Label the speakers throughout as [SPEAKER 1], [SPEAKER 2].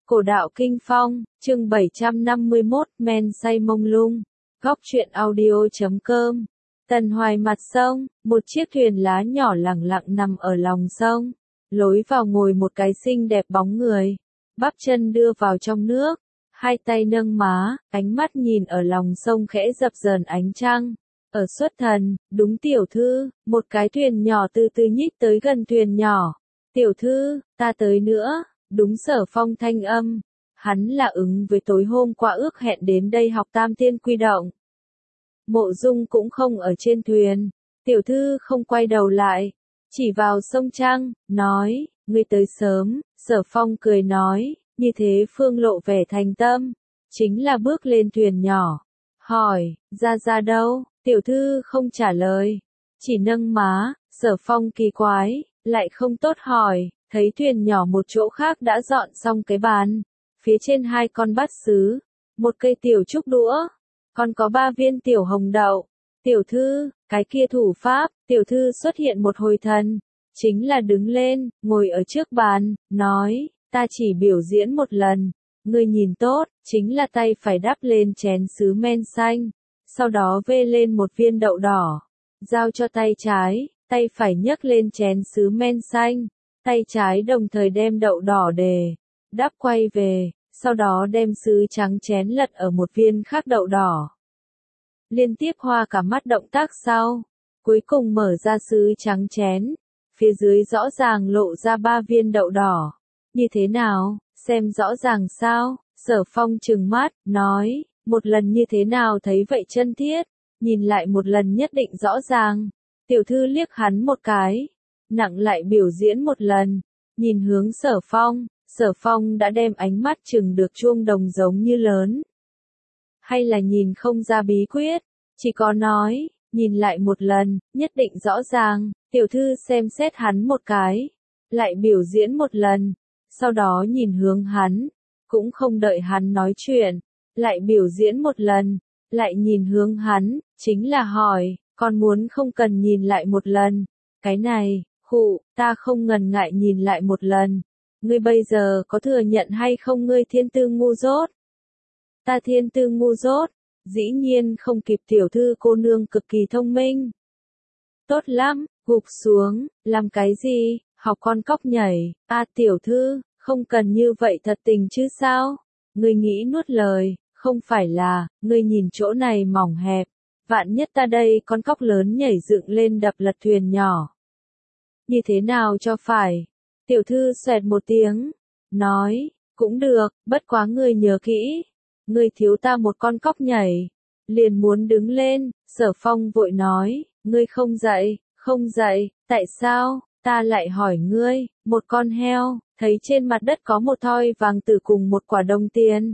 [SPEAKER 1] Cổ đạo Kinh Phong, chương 751, men say mông lung. Góc truyện audio.com. Tần Hoài mặt sông, một chiếc thuyền lá nhỏ lẳng lặng nằm ở lòng sông. Lối vào ngồi một cái xinh đẹp bóng người. Bắp chân đưa vào trong nước, hai tay nâng má, ánh mắt nhìn ở lòng sông khẽ dập dờn ánh trăng. Ở xuất thần, đúng tiểu thư, một cái thuyền nhỏ từ từ nhích tới gần thuyền nhỏ. Tiểu thư, ta tới nữa. Đúng Sở Phong thanh âm, hắn là ứng với tối hôm qua ước hẹn đến đây học Tam Tiên Quy Động. Mộ Dung cũng không ở trên thuyền, tiểu thư không quay đầu lại, chỉ vào sông Trăng, nói, ngươi tới sớm. Sở Phong cười nói, như thế phương lộ vẻ thành tâm, chính là bước lên thuyền nhỏ, hỏi, ra đâu, tiểu thư không trả lời, chỉ nâng má. Sở Phong kỳ quái, lại không tốt hỏi. Thấy thuyền nhỏ một chỗ khác đã dọn xong cái bàn, phía trên hai con bát sứ, một cây tiểu trúc đũa, còn có 3 viên tiểu hồng đậu. Tiểu thư, cái kia thủ pháp, tiểu thư xuất hiện một hồi thần, chính là đứng lên, ngồi ở trước bàn, nói, ta chỉ biểu diễn một lần, ngươi nhìn tốt, chính là tay phải đắp lên chén sứ men xanh, sau đó vê lên một viên đậu đỏ, giao cho tay trái, tay phải nhấc lên chén sứ men xanh. Tay trái đồng thời đem đậu đỏ đắp quay về, sau đó đem sứ trắng chén lật ở một viên khác đậu đỏ. Liên tiếp hoa cả mắt động tác sau, cuối cùng mở ra sứ trắng chén, phía dưới rõ ràng lộ ra 3 viên đậu đỏ. Như thế nào, xem rõ ràng sao? Sở Phong trừng mắt, nói, một lần như thế nào thấy vậy chân thiết, nhìn lại một lần nhất định rõ ràng. Tiểu thư liếc hắn một cái. Nặng lại biểu diễn một lần, nhìn hướng Sở Phong đã đem ánh mắt chừng được chuông đồng giống như lớn. Hay là nhìn không ra bí quyết, chỉ có nói, nhìn lại một lần, nhất định rõ ràng. Tiểu thư xem xét hắn một cái, lại biểu diễn một lần, sau đó nhìn hướng hắn, cũng không đợi hắn nói chuyện, lại biểu diễn một lần, lại nhìn hướng hắn, chính là hỏi, còn muốn không cần nhìn lại một lần, cái này. Ta không ngần ngại nhìn lại một lần. Ngươi bây giờ có thừa nhận hay không ngươi thiên tư ngu dốt? Ta thiên tư ngu dốt, dĩ nhiên không kịp tiểu thư cô nương cực kỳ thông minh. Tốt lắm, gục xuống, làm cái gì, học con cóc nhảy, tiểu thư, không cần như vậy thật tình chứ sao? Ngươi nghĩ nuốt lời, không phải là, ngươi nhìn chỗ này mỏng hẹp, vạn nhất ta đây con cóc lớn nhảy dựng lên đập lật thuyền nhỏ. Như thế nào cho phải? Tiểu thư xoẹt một tiếng, nói, cũng được, bất quá ngươi nhớ kỹ, ngươi thiếu ta một con cóc nhảy, liền muốn đứng lên. Sở Phong vội nói, ngươi không dậy, tại sao, ta lại hỏi ngươi, một con heo, thấy trên mặt đất có một thoi vàng tử cùng một quả đồng tiền.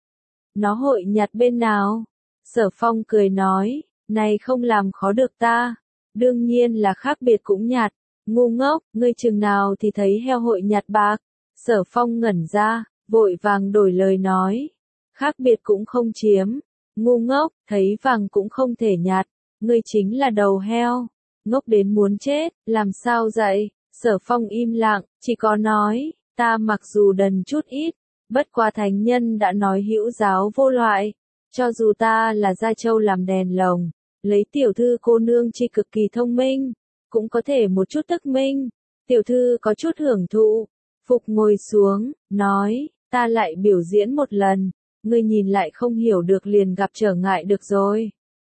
[SPEAKER 1] Nó hội nhặt bên nào? Sở Phong cười nói, này không làm khó được ta, đương nhiên là khác biệt cũng nhặt. Ngu ngốc, ngươi chừng nào thì thấy heo hội nhặt bạc? Sở Phong ngẩn ra, vội vàng đổi lời nói. Khác biệt cũng không chiếm. Ngu ngốc, thấy vàng cũng không thể nhặt. Ngươi chính là đầu heo. Ngốc đến muốn chết, làm sao dậy? Sở Phong im lặng, chỉ có nói, ta mặc dù đần chút ít, bất quá thánh nhân đã nói hữu giáo vô loại. Cho dù ta là Gia Châu làm đèn lồng, lấy tiểu thư cô nương chi cực kỳ thông minh. Cũng có thể một chút tức minh, tiểu thư có chút hưởng thụ, phục ngồi xuống, nói, ta lại biểu diễn một lần, ngươi nhìn lại không hiểu được liền gặp trở ngại được rồi.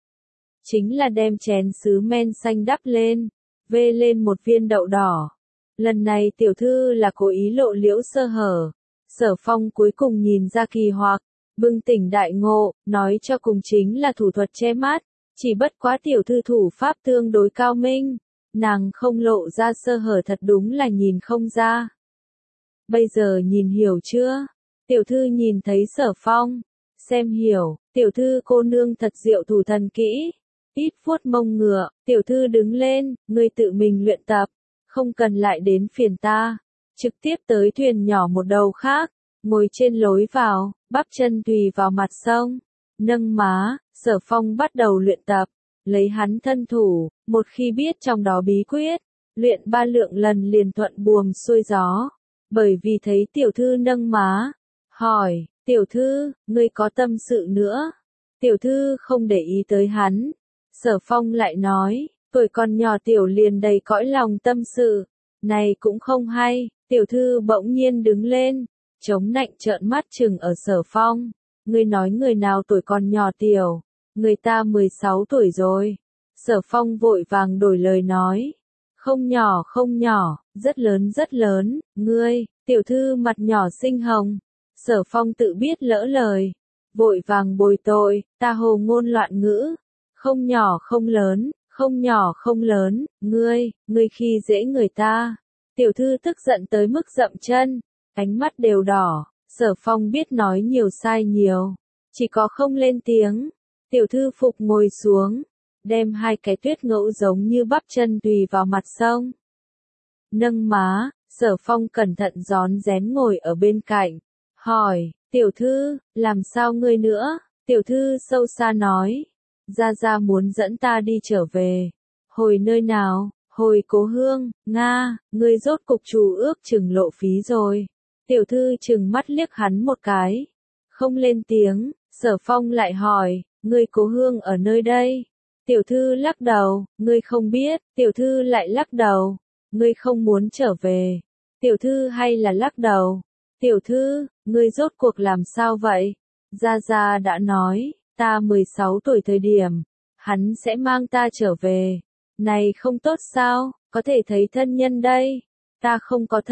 [SPEAKER 1] Chính là đem chén sứ men xanh đắp lên, vê lên một viên đậu đỏ. Lần này tiểu thư là cố ý lộ liễu sơ hở. Sở Phong cuối cùng nhìn ra kỳ hoặc, bừng tỉnh đại ngộ, nói cho cùng chính là thủ thuật che mắt, chỉ bất quá tiểu thư thủ pháp tương đối cao minh. Nàng không lộ ra sơ hở thật đúng là nhìn không ra. Bây giờ nhìn hiểu chưa? Tiểu thư nhìn thấy Sở Phong. Xem hiểu, tiểu thư cô nương thật diệu thủ thần kỹ. Ít vuốt mông ngựa, tiểu thư đứng lên, ngươi tự mình luyện tập. Không cần lại đến phiền ta. Trực tiếp tới thuyền nhỏ một đầu khác. Ngồi trên lối vào, bắp chân tùy vào mặt sông. Nâng má, Sở Phong bắt đầu luyện tập. Lấy hắn thân thủ, một khi biết trong đó bí quyết, luyện 3 lượng lần liền thuận buồm xuôi gió. Bởi vì thấy tiểu thư nâng má, hỏi, tiểu thư, ngươi có tâm sự nữa? Tiểu thư không để ý tới hắn. Sở Phong lại nói, tuổi còn nhỏ tiểu liền đầy cõi lòng tâm sự. Này cũng không hay, tiểu thư bỗng nhiên đứng lên, chống nạnh trợn mắt chừng ở Sở Phong. Ngươi nói người nào tuổi còn nhỏ tiểu, người ta 16 tuổi rồi. Sở Phong vội vàng đổi lời nói. Không nhỏ, rất lớn, ngươi, tiểu thư mặt nhỏ xinh hồng. Sở Phong tự biết lỡ lời, vội vàng bồi tội, ta hồ ngôn loạn ngữ. Không nhỏ không lớn, ngươi khi dễ người ta. Tiểu thư tức giận tới mức dậm chân, ánh mắt đều đỏ. Sở Phong biết nói nhiều sai nhiều, chỉ có không lên tiếng. Tiểu thư phục ngồi xuống, đem hai cái tuyết ngẫu giống như bắp chân tùy vào mặt sông. Nâng má, Sở Phong cẩn thận rón rén ngồi ở bên cạnh, hỏi, tiểu thư, làm sao ngươi nữa? Tiểu thư sâu xa nói, Gia muốn dẫn ta đi trở về. Hồi nơi nào? Hồi cố hương, Nga, ngươi rốt cục chủ ước chừng lộ phí rồi. Tiểu thư chừng mắt liếc hắn một cái, không lên tiếng. Sở Phong lại hỏi, ngươi cố hương ở nơi đây? Tiểu thư lắc đầu, ngươi không biết. Tiểu thư lại lắc đầu, ngươi không muốn trở về. Tiểu thư hay là lắc đầu. Tiểu thư, ngươi rốt cuộc làm sao vậy? Gia đã nói, ta 16 tuổi thời điểm, hắn sẽ mang ta trở về. Này không tốt sao, có thể thấy thân nhân đây. Ta không có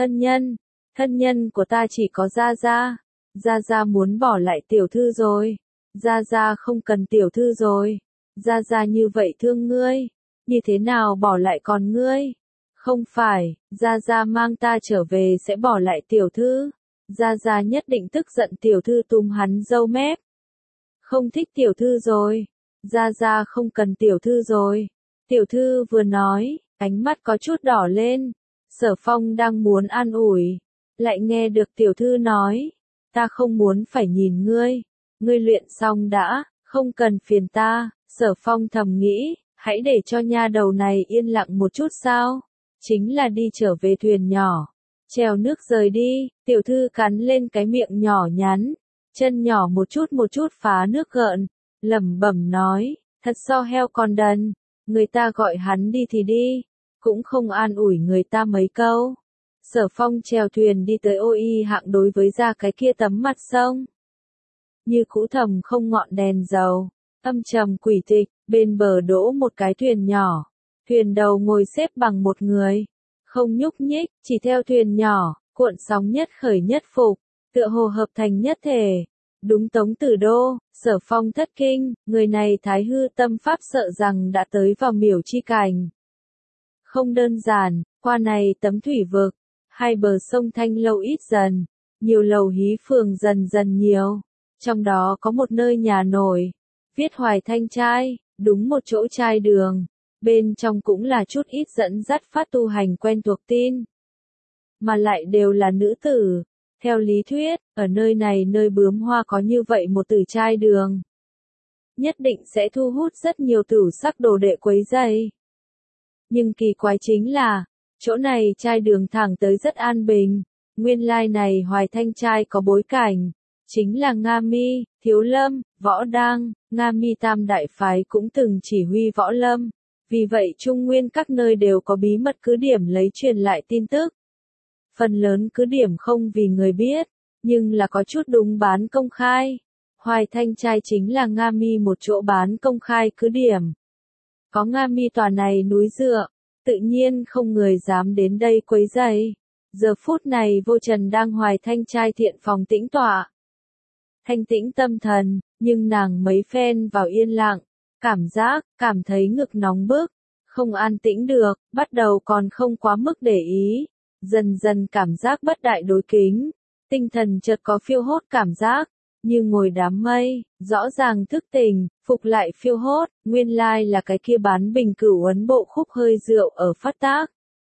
[SPEAKER 1] thân nhân của ta chỉ có Gia. Gia muốn bỏ lại tiểu thư rồi. Gia không cần tiểu thư rồi. Gia như vậy thương ngươi, như thế nào bỏ lại còn ngươi? Không phải, Gia mang ta trở về sẽ bỏ lại tiểu thư. Gia nhất định tức giận tiểu thư túm hắn râu mép. Không thích tiểu thư rồi. Gia không cần tiểu thư rồi. Tiểu thư vừa nói, ánh mắt có chút đỏ lên. Sở Phong đang muốn an ủi, lại nghe được tiểu thư nói, ta không muốn phải nhìn ngươi. Ngươi luyện xong đã, không cần phiền ta. Sở Phong thầm nghĩ, hãy để cho nha đầu này yên lặng một chút sao. Chính là đi trở về thuyền nhỏ, trèo nước rời đi. Tiểu thư cắn lên cái miệng nhỏ nhắn, chân nhỏ một chút phá nước gợn, lẩm bẩm nói, thật so heo còn đần. Người ta gọi hắn đi thì đi, cũng không an ủi người ta mấy câu. Sở Phong chèo thuyền đi tới OI hạng đối với ra cái kia tấm mặt sông. Như cũ thầm không ngọn đèn dầu, âm trầm quỷ tịch, bên bờ đỗ một cái thuyền nhỏ. Thuyền đầu ngồi xếp bằng một người, không nhúc nhích, chỉ theo thuyền nhỏ, cuộn sóng nhất khởi nhất phục, tựa hồ hợp thành nhất thể. Đúng Tống Tử Đô. Sở Phong thất kinh, người này thái hư tâm pháp sợ rằng đã tới vào miểu chi cảnh. Không đơn giản, qua này tấm thủy vực, hai bờ sông Thanh Lâu ít dần, nhiều lầu hí phường dần dần nhiều. Trong đó có một nơi nhà nổi, viết Hoài Thanh Trai, đúng một chỗ trai đường. Bên trong cũng là chút ít dẫn dắt phát tu hành quen thuộc tin. Mà lại đều là nữ tử. Theo lý thuyết, ở nơi này nơi bướm hoa có như vậy một tử trai đường, nhất định sẽ thu hút rất nhiều tử sắc đồ đệ quấy rầy. Nhưng kỳ quái chính là, chỗ này trai đường thẳng tới rất an bình. Nguyên lai này Hoài Thanh Trai có bối cảnh, chính là Nga Mi, Thiếu Lâm, Võ Đăng. Nga Mi tam đại phái cũng từng chỉ huy võ lâm. Vì vậy Trung Nguyên các nơi đều có bí mật cứ điểm lấy truyền lại tin tức. Phần lớn cứ điểm không vì người biết, nhưng là có chút đúng bán công khai. Hoài Thanh Trai chính là Nga Mi một chỗ bán công khai cứ điểm. Có Nga Mi tòa này núi dựa, tự nhiên không người dám đến đây quấy rầy. Giờ phút này Vô Trần đang Hoài Thanh Trai thiện phòng tĩnh tọa. Thanh tĩnh tâm thần, nhưng nàng mấy phen vào yên lặng, cảm thấy ngực nóng bức, không an tĩnh được, bắt đầu còn không quá mức để ý. Dần dần cảm giác bất đại đối kính, tinh thần chợt có phiêu hốt cảm giác, như ngồi đám mây, rõ ràng thức tỉnh, phục lại phiêu hốt, nguyên lai là cái kia bán bình cửu ấn bộ khúc hơi rượu ở phát tác.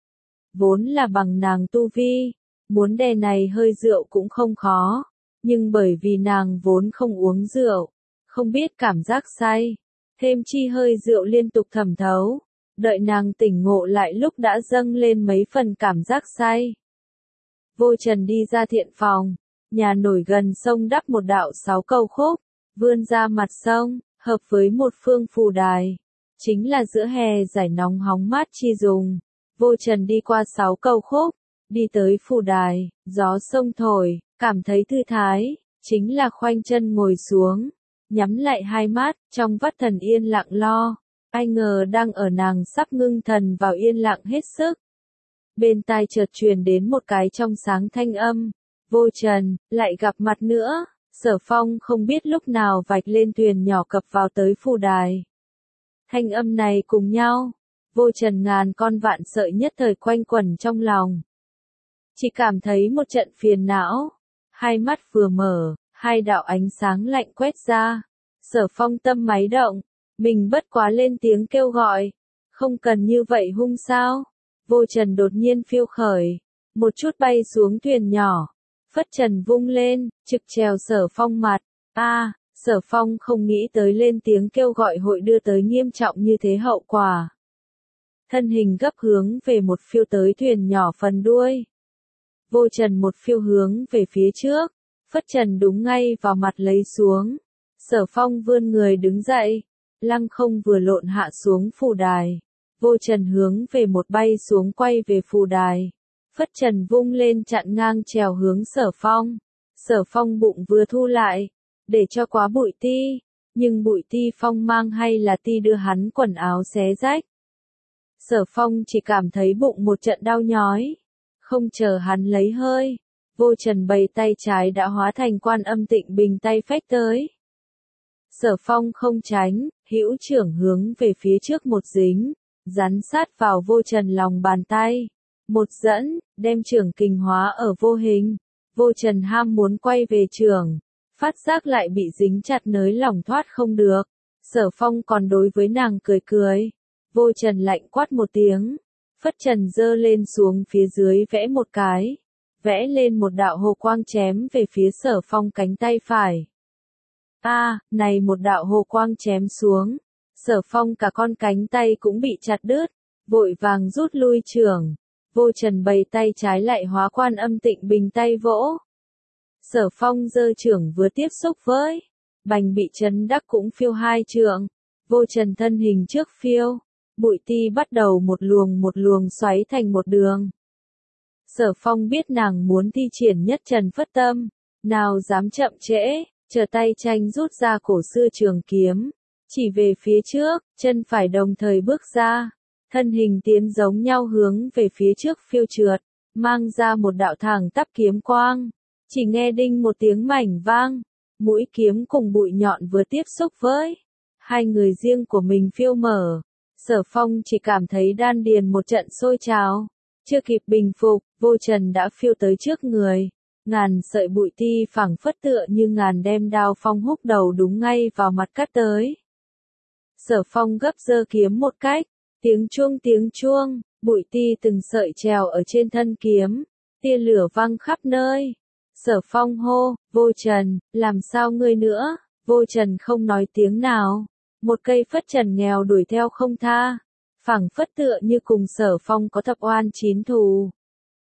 [SPEAKER 1] Vốn là bằng nàng tu vi, muốn đè này hơi rượu cũng không khó, nhưng bởi vì nàng vốn không uống rượu, không biết cảm giác say, thêm chi hơi rượu liên tục thẩm thấu. Đợi nàng tỉnh ngộ lại lúc đã dâng lên mấy phần cảm giác say. Vô Trần đi ra thiện phòng, nhà nổi gần sông đắp một đạo 6 cầu khúc, vươn ra mặt sông, hợp với một phương phù đài. Chính là giữa hè giải nóng hóng mát chi dùng. Vô Trần đi qua 6 cầu khúc, đi tới phù đài, gió sông thổi, cảm thấy thư thái, chính là khoanh chân ngồi xuống, nhắm lại hai mắt, trong vắt thần yên lặng lo. Ai ngờ đang ở nàng sắp ngưng thần vào yên lặng hết sức. Bên tai chợt truyền đến một cái trong sáng thanh âm. Vô Trần, lại gặp mặt nữa. Sở Phong không biết lúc nào vạch lên thuyền nhỏ cập vào tới phù đài. Thanh âm này cùng nhau, Vô Trần ngàn con vạn sợi nhất thời quanh quẩn trong lòng. Chỉ cảm thấy một trận phiền não, hai mắt vừa mở, hai đạo ánh sáng lạnh quét ra. Sở Phong tâm máy động, mình bất quá lên tiếng kêu gọi, không cần như vậy hung sao. Vô Trần đột nhiên phiêu khởi, một chút bay xuống thuyền nhỏ, phất trần vung lên, trực trèo Sở Phong mặt. Sở Phong không nghĩ tới lên tiếng kêu gọi hội đưa tới nghiêm trọng như thế hậu quả. Thân hình gấp hướng về một phiêu tới thuyền nhỏ phần đuôi. Vô Trần một phiêu hướng về phía trước, phất trần đúng ngay vào mặt lấy xuống. Sở Phong vươn người đứng dậy, lăng không vừa lộn hạ xuống phù đài. Vô Trần hướng về một bay xuống quay về phù đài. Phất trần vung lên chặn ngang trèo hướng Sở Phong. Sở Phong bụng vừa thu lại, để cho quá bụi ti, nhưng bụi ti phong mang hay là ti đưa hắn quần áo xé rách. Sở Phong chỉ cảm thấy bụng một trận đau nhói, không chờ hắn lấy hơi, Vô Trần bày tay trái đã hóa thành Quan Âm Tịnh Bình tay phách tới. Sở Phong không tránh, hữu trưởng hướng về phía trước một dính, rắn sát vào Vô Trần lòng bàn tay, một dẫn, đem trưởng kình hóa ở vô hình. Vô Trần ham muốn quay về trưởng, phát giác lại bị dính chặt nới lỏng thoát không được. Sở Phong còn đối với nàng cười cười. Vô Trần lạnh quát một tiếng, phất trần giơ lên xuống phía dưới vẽ một cái, vẽ lên một đạo hồ quang chém về phía Sở Phong cánh tay phải. Này một đạo hồ quang chém xuống, Sở Phong cả con cánh tay cũng bị chặt đứt, vội vàng rút lui trưởng. Vô Trần bày tay trái lại hóa Quan Âm Tịnh Bình tay vỗ. Sở Phong giơ trưởng vừa tiếp xúc với, bành bị chấn đắc cũng phiêu hai trượng. Vô Trần thân hình trước phiêu, bụi ti bắt đầu một luồng xoáy thành một đường. Sở Phong biết nàng muốn thi triển nhất trần phất tâm, nào dám chậm trễ, chờ tay tranh rút ra cổ xưa trường kiếm, chỉ về phía trước, chân phải đồng thời bước ra, thân hình tiến giống nhau hướng về phía trước phiêu trượt, mang ra một đạo thẳng tắp kiếm quang. Chỉ nghe đinh một tiếng mảnh vang, mũi kiếm cùng bụi nhọn vừa tiếp xúc với hai người riêng của mình phiêu mở. Sở Phong chỉ cảm thấy đan điền một trận sôi trào, chưa kịp bình phục, Vô Trần đã phiêu tới trước người, ngàn sợi bụi ti phảng phất tựa như ngàn đem đao phong húc đầu đúng ngay vào mặt cắt tới. Sở Phong gấp giơ kiếm một cách, tiếng chuông, bụi ti từng sợi trèo ở trên thân kiếm, tia lửa văng khắp nơi. Sở Phong hô, Vô Trần, làm sao ngươi nữa? Vô Trần không nói tiếng nào, một cây phất trần nghèo đuổi theo không tha, phảng phất tựa như cùng Sở Phong có thập oan chín thù.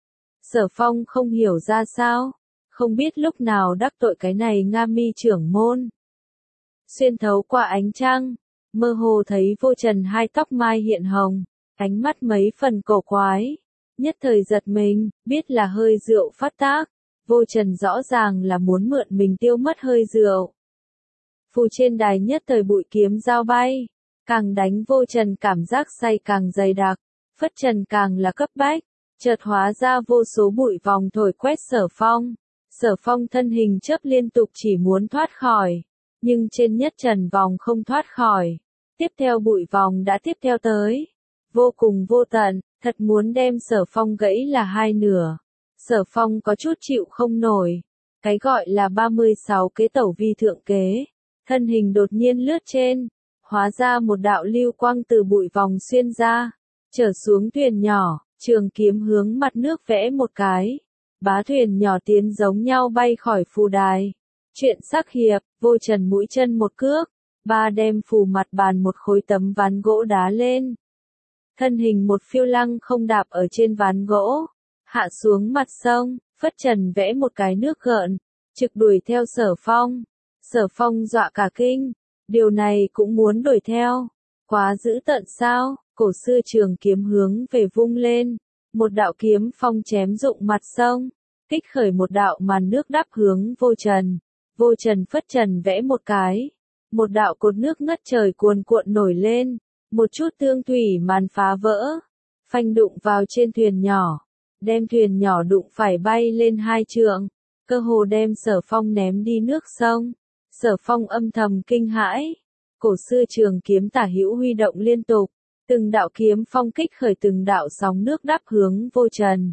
[SPEAKER 1] Sở Phong không hiểu ra sao, không biết lúc nào đắc tội cái này Nga Mi trưởng môn. Xuyên thấu qua ánh trăng, mơ hồ thấy Vô Trần hai tóc mai hiện hồng, ánh mắt mấy phần cổ quái, nhất thời giật mình, biết là hơi rượu phát tác. Vô Trần rõ ràng là muốn mượn mình tiêu mất hơi rượu. Phù trên đài nhất thời bụi kiếm dao bay, càng đánh Vô Trần cảm giác say càng dày đặc, phất trần càng là cấp bách, chợt hóa ra vô số bụi vòng thổi quét Sở Phong. Sở Phong thân hình chớp liên tục chỉ muốn thoát khỏi, nhưng trên nhất trần vòng không thoát khỏi. Tiếp theo bụi vòng đã tiếp theo tới, vô cùng vô tận, thật muốn đem Sở Phong gãy là hai nửa. Sở Phong có chút chịu không nổi, cái gọi là 36 kế tẩu vi thượng kế, thân hình đột nhiên lướt trên, hóa ra một đạo lưu quang từ bụi vòng xuyên ra, trở xuống thuyền nhỏ, trường kiếm hướng mặt nước vẽ một cái, bá thuyền nhỏ tiến giống nhau bay khỏi phù đài. Chuyện sắc hiệp, Vô Trần mũi chân một cước, ba đem phù mặt bàn một khối tấm ván gỗ đá lên. Thân hình một phiêu lăng không đạp ở trên ván gỗ, hạ xuống mặt sông, phất trần vẽ một cái nước gợn, trực đuổi theo Sở Phong. Sở Phong dọa cả kinh, điều này cũng muốn đuổi theo, quá dữ tợn sao? Cổ xưa trường kiếm hướng về vung lên, một đạo kiếm phong chém rụng mặt sông, kích khởi một đạo màn nước đắp hướng Vô Trần. Vô Trần phất trần vẽ một cái, một đạo cột nước ngất trời cuồn cuộn nổi lên, một chút tương thủy màn phá vỡ, phanh đụng vào trên thuyền nhỏ, đem thuyền nhỏ đụng phải bay lên 2 trượng, cơ hồ đem Sở Phong ném đi nước sông. Sở Phong âm thầm kinh hãi, cổ xưa trường kiếm tả hữu huy động liên tục, từng đạo kiếm phong kích khởi từng đạo sóng nước đắp hướng Vô Trần.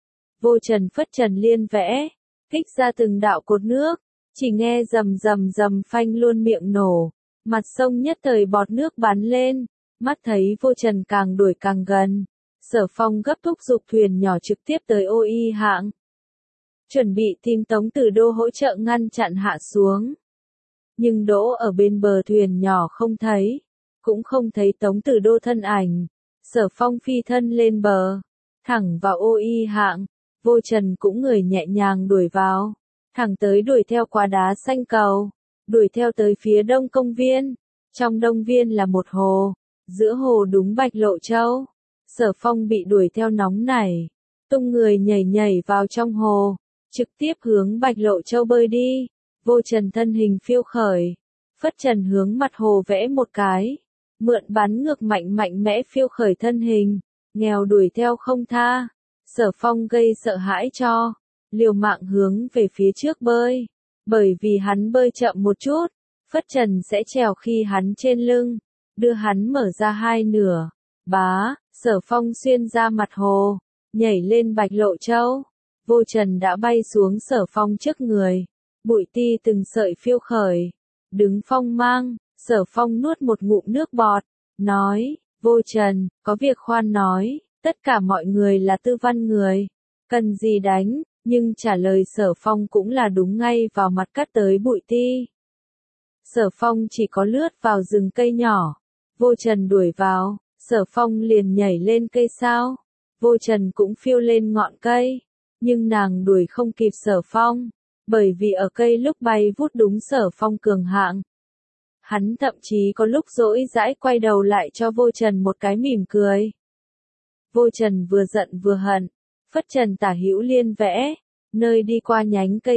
[SPEAKER 1] Vô Trần phất trần liên vẽ, kích ra từng đạo cột nước, chỉ nghe rầm rầm rầm phanh luôn miệng nổ, mặt sông nhất thời bọt nước bắn lên, mắt thấy Vô Trần càng đuổi càng gần. Sở Phong gấp thúc giục thuyền nhỏ trực tiếp tới Ô Y hạng, chuẩn bị tìm Tống Tử Đô hỗ trợ ngăn chặn hạ xuống. Nhưng đỗ ở bên bờ thuyền nhỏ không thấy, cũng không thấy Tống Tử Đô thân ảnh. Sở Phong phi thân lên bờ, thẳng vào Ô Y hạng, Vô Trần cũng người nhẹ nhàng đuổi vào, thẳng tới đuổi theo qua đá xanh cầu, đuổi theo tới phía đông công viên. Trong đông viên là một hồ, giữa hồ đúng Bạch Lộ Châu. Sở Phong bị đuổi theo nóng nảy, tung người nhảy nhảy vào trong hồ, trực tiếp hướng Bạch Lộ Châu bơi đi. Vô Trần thân hình phiêu khởi, phất trần hướng mặt hồ vẽ một cái, mượn bắn ngược mạnh mạnh mẽ phiêu khởi thân hình, nghèo đuổi theo không tha. Sở Phong gây sợ hãi cho, liều mạng hướng về phía trước bơi, bởi vì hắn bơi chậm một chút, phất trần sẽ trèo khi hắn trên lưng, đưa hắn mở ra hai nửa. Bá, Sở Phong xuyên ra mặt hồ, nhảy lên Bạch Lộ Châu. Vô Trần đã bay xuống Sở Phong trước người, bụi ti từng sợi phiêu khởi, đứng phong mang. Sở Phong nuốt một ngụm nước bọt, nói, Vô Trần, có việc khoan nói, tất cả mọi người là tư văn người, cần gì đánh, nhưng trả lời Sở Phong cũng là đúng ngay vào mặt cắt tới bụi ti. Sở Phong chỉ có lướt vào rừng cây nhỏ, Vô Trần đuổi vào, Sở Phong liền nhảy lên cây sao, Vô Trần cũng phiêu lên ngọn cây, nhưng nàng đuổi không kịp Sở Phong, bởi vì ở cây lúc bay vút đúng Sở Phong cường hạng. Hắn thậm chí có lúc dỗi dãi quay đầu lại cho Vô Trần một cái mỉm cười. Vô Trần vừa giận vừa hận, phất trần tả hữu liên vẽ, nơi đi qua nhánh cây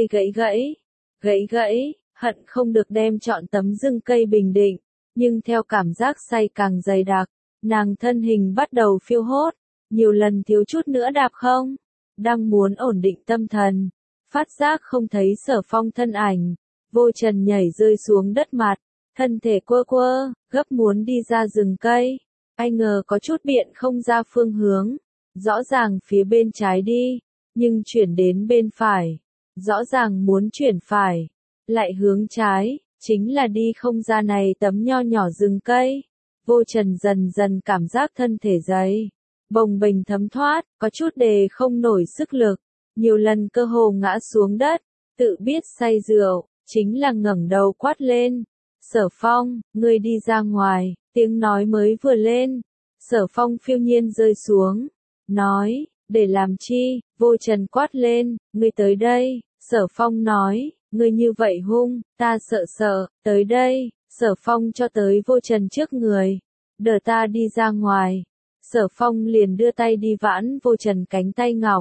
[SPEAKER 1] gãy gãy, hận không được đem trọn tấm rừng cây bình định, nhưng theo cảm giác say càng dày đặc, nàng thân hình bắt đầu phiêu hốt, nhiều lần thiếu chút nữa đạp không, đang muốn ổn định tâm thần, phát giác không thấy Sở Phong thân ảnh, Vô Trần nhảy rơi xuống đất mặt, thân thể quơ quơ, gấp muốn đi ra rừng cây, ai ngờ có chút biện không ra phương hướng, rõ ràng phía bên trái đi, nhưng chuyển đến bên phải, rõ ràng muốn chuyển phải, lại hướng trái, chính là đi không ra này tấm nho nhỏ rừng cây. Vô Trần dần dần cảm giác thân thể dày, bồng bềnh thấm thoát, có chút đề không nổi sức lực, nhiều lần cơ hồ ngã xuống đất, tự biết say rượu, chính là ngẩng đầu quát lên. Sở Phong, ngươi đi ra ngoài, tiếng nói mới vừa lên. Sở Phong phiêu nhiên rơi xuống, nói, để làm chi, Vô Trần quát lên, ngươi tới đây. Sở Phong nói, ngươi như vậy hung, ta sợ, tới đây. Sở Phong cho tới Vô Trần trước người, đỡ ta đi ra ngoài. Sở Phong liền đưa tay đi vãn Vô Trần cánh tay ngọc.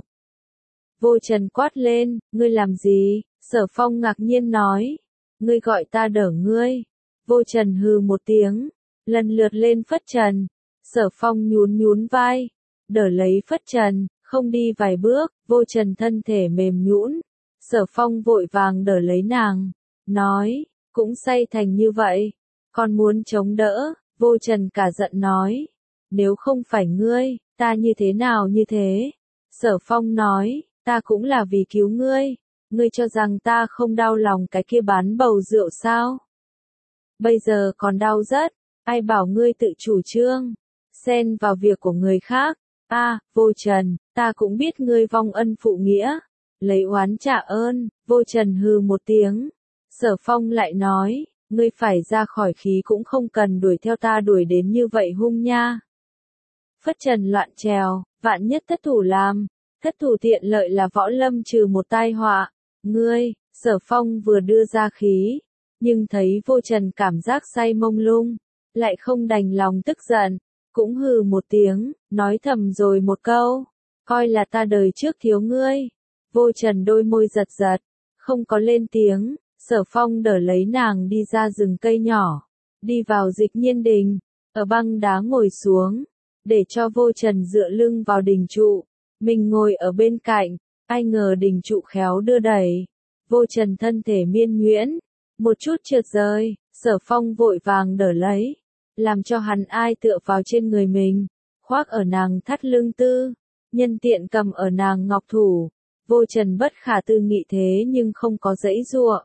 [SPEAKER 1] Vô Trần quát lên, ngươi làm gì? Sở Phong ngạc nhiên nói, ngươi gọi ta đỡ ngươi. Vô Trần hừ một tiếng, lần lượt lên phất trần. Sở Phong nhún vai, đỡ lấy phất trần, không đi vài bước, Vô Trần thân thể mềm nhũn. Sở Phong vội vàng đỡ lấy nàng, nói, cũng say thành như vậy, còn muốn chống đỡ. Vô Trần cả giận nói, nếu không phải ngươi, ta như thế nào như thế? Sở Phong nói, ta cũng là vì cứu ngươi, ngươi cho rằng ta không đau lòng cái kia bán bầu rượu sao? Bây giờ còn đau rất, ai bảo ngươi tự chủ trương, xen vào việc của người khác. Vô Trần, ta cũng biết ngươi vong ân phụ nghĩa, lấy oán trả ơn. Vô Trần hừ một tiếng. Sở Phong lại nói, ngươi phải ra khỏi khí cũng không cần đuổi theo ta đuổi đến như vậy hung nha. Phất trần loạn trèo, vạn nhất thất thủ làm, thất thủ tiện lợi là võ lâm trừ một tai họa. Ngươi, Sở Phong vừa đưa ra khí, nhưng thấy Vô Trần cảm giác say mông lung, lại không đành lòng tức giận, cũng hừ một tiếng, nói thầm rồi một câu, coi là ta đời trước thiếu ngươi. Vô Trần đôi môi giật giật, không có lên tiếng. Sở Phong đỡ lấy nàng đi ra rừng cây nhỏ, đi vào Dịch Nhiên Đình, ở băng đá ngồi xuống, để cho Vô Trần dựa lưng vào đình trụ, mình ngồi ở bên cạnh, ai ngờ đình trụ khéo đưa đẩy, Vô Trần thân thể miên nhuyễn, một chút trượt rơi, Sở Phong vội vàng đỡ lấy, làm cho hắn ai tựa vào trên người mình, khoác ở nàng thắt lưng tư, nhân tiện cầm ở nàng ngọc thủ. Vô Trần bất khả tư nghị thế nhưng không có giãy giụa,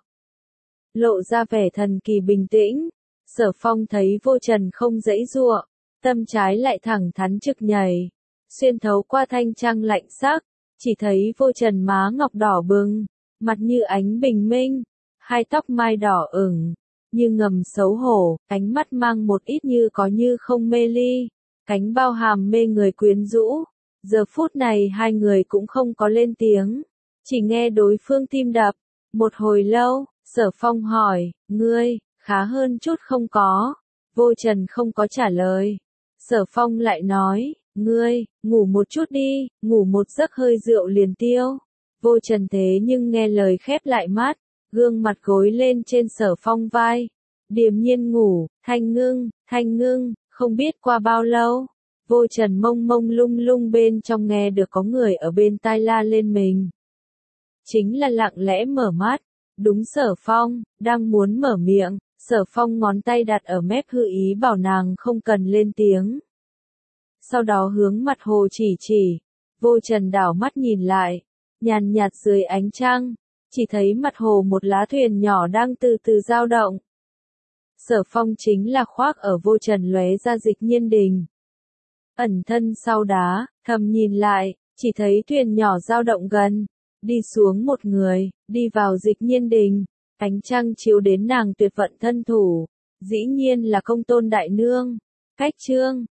[SPEAKER 1] lộ ra vẻ thần kỳ bình tĩnh. Sở Phong thấy Vô Trần không giãy giụa, tâm trái lại thẳng thắn trực nhảy, xuyên thấu qua thanh trăng lạnh sắc, chỉ thấy Vô Trần má ngọc đỏ bừng, mặt như ánh bình minh, hai tóc mai đỏ ửng, như ngầm xấu hổ, ánh mắt mang một ít như có như không mê ly, cánh bao hàm mê người quyến rũ. Giờ phút này hai người cũng không có lên tiếng, chỉ nghe đối phương tim đập. Một hồi lâu, Sở Phong hỏi, ngươi, khá hơn chút không có? Vô Trần không có trả lời. Sở Phong lại nói, ngươi, ngủ một chút đi, ngủ một giấc hơi rượu liền tiêu. Vô Trần thế nhưng nghe lời khép lại mắt, gương mặt gối lên trên Sở Phong vai. Điềm nhiên ngủ, thanh ngưng, không biết qua bao lâu. Vô Trần mông mông lung lung bên trong nghe được có người ở bên tai la lên mình. Chính là lặng lẽ mở mắt, đúng Sở Phong, đang muốn mở miệng, Sở Phong ngón tay đặt ở mép hư ý bảo nàng không cần lên tiếng. Sau đó hướng mặt hồ chỉ, Vô Trần đảo mắt nhìn lại, nhàn nhạt dưới ánh trăng, chỉ thấy mặt hồ một lá thuyền nhỏ đang từ từ dao động. Sở Phong chính là khoác ở Vô Trần lóe ra Dịch Nhiên Đình. Ẩn thân sau đá, thầm nhìn lại, chỉ thấy thuyền nhỏ dao động gần, đi xuống một người, đi vào Dịch Nhiên Đình, ánh trăng chiếu đến nàng tuyệt vận thân thủ, dĩ nhiên là Công Tôn đại nương. Cách chương